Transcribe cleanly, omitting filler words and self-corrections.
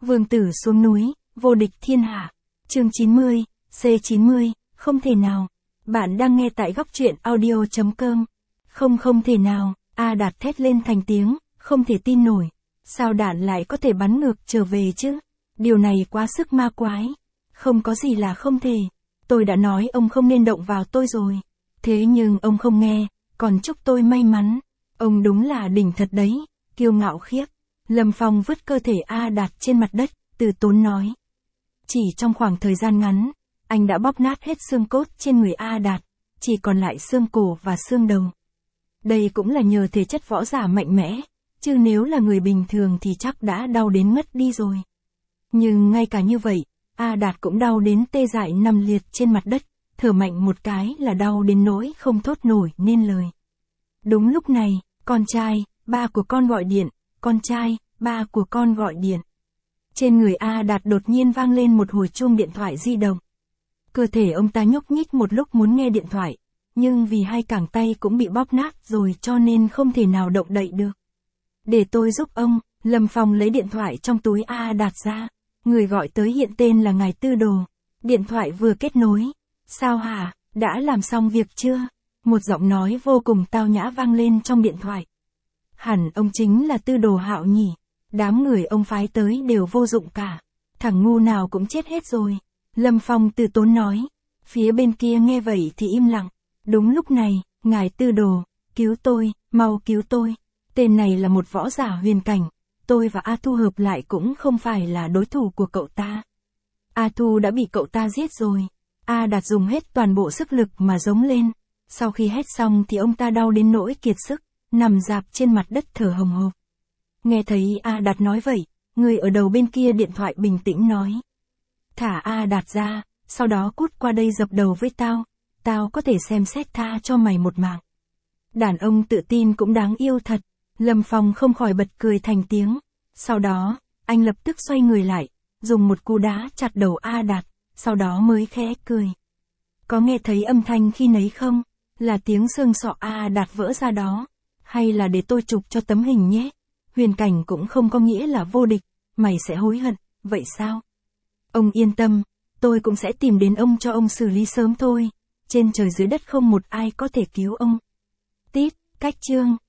Vương tử xuống núi, vô địch thiên hạ. Chương 90, C90, không thể nào. Bạn đang nghe tại góc truyện audio.com. Không thể nào, A Đạt thét lên thành tiếng, không thể tin nổi. Sao đạn lại có thể bắn ngược trở về chứ? Điều này quá sức ma quái. Không có gì là không thể. Tôi đã nói ông không nên động vào tôi rồi. Thế nhưng ông không nghe, còn chúc tôi may mắn. Ông đúng là đỉnh thật đấy, kiêu ngạo khiếp. Lâm Phong vứt cơ thể A Đạt trên mặt đất, từ tốn nói. Chỉ trong khoảng thời gian ngắn, anh đã bóp nát hết xương cốt trên người A Đạt, chỉ còn lại xương cổ và xương đầu. Đây cũng là nhờ thể chất võ giả mạnh mẽ, chứ nếu là người bình thường thì chắc đã đau đến mất đi rồi. Nhưng ngay cả như vậy, A Đạt cũng đau đến tê dại nằm liệt trên mặt đất, thở mạnh một cái là đau đến nỗi không thốt nổi nên lời. Đúng lúc này, con trai, ba của con gọi điện, con trai, ba của con gọi điện. Trên người A Đạt đột nhiên vang lên một hồi chuông điện thoại di động. Cơ thể ông ta nhúc nhích một lúc muốn nghe điện thoại, nhưng vì hai cẳng tay cũng bị bóp nát rồi cho nên không thể nào động đậy được. Để tôi giúp ông, Lâm Phong lấy điện thoại trong túi A Đạt ra. Người gọi tới hiện tên là ngài Tư Đồ. Điện thoại vừa kết nối. Sao hả, đã làm xong việc chưa? Một giọng nói vô cùng tao nhã vang lên trong điện thoại. Hẳn ông chính là Tư Đồ Hạo nhỉ? Đám người ông phái tới đều vô dụng cả. Thằng ngu nào cũng chết hết rồi. Lâm Phong từ tốn nói. Phía bên kia nghe vậy thì im lặng. Đúng lúc này, ngài Tư Đồ, cứu tôi, mau cứu tôi. Tên này là một võ giả huyền cảnh. Tôi và A Thu hợp lại cũng không phải là đối thủ của cậu ta. A Thu đã bị cậu ta giết rồi. A Đạt dùng hết toàn bộ sức lực mà giống lên. Sau khi hét xong thì ông ta đau đến nỗi kiệt sức, nằm rạp trên mặt đất thở hồng hộc. Nghe thấy A Đạt nói vậy, người ở đầu bên kia điện thoại bình tĩnh nói. Thả A Đạt ra, sau đó cút qua đây dập đầu với tao. Tao có thể xem xét tha cho mày một mạng. Đàn ông tự tin cũng đáng yêu thật. Lâm Phong không khỏi bật cười thành tiếng. Sau đó, anh lập tức xoay người lại, dùng một cú đá chặt đầu A Đạt, sau đó mới khẽ cười. Có nghe thấy âm thanh khi nấy không? Là tiếng xương sọ A Đạt vỡ ra đó. Hay là để tôi chụp cho tấm hình nhé? Huyền cảnh cũng không có nghĩa là vô địch, mày sẽ hối hận, vậy sao? Ông yên tâm, tôi cũng sẽ tìm đến ông cho ông xử lý sớm thôi. Trên trời dưới đất không một ai có thể cứu ông. Tít, cách chương.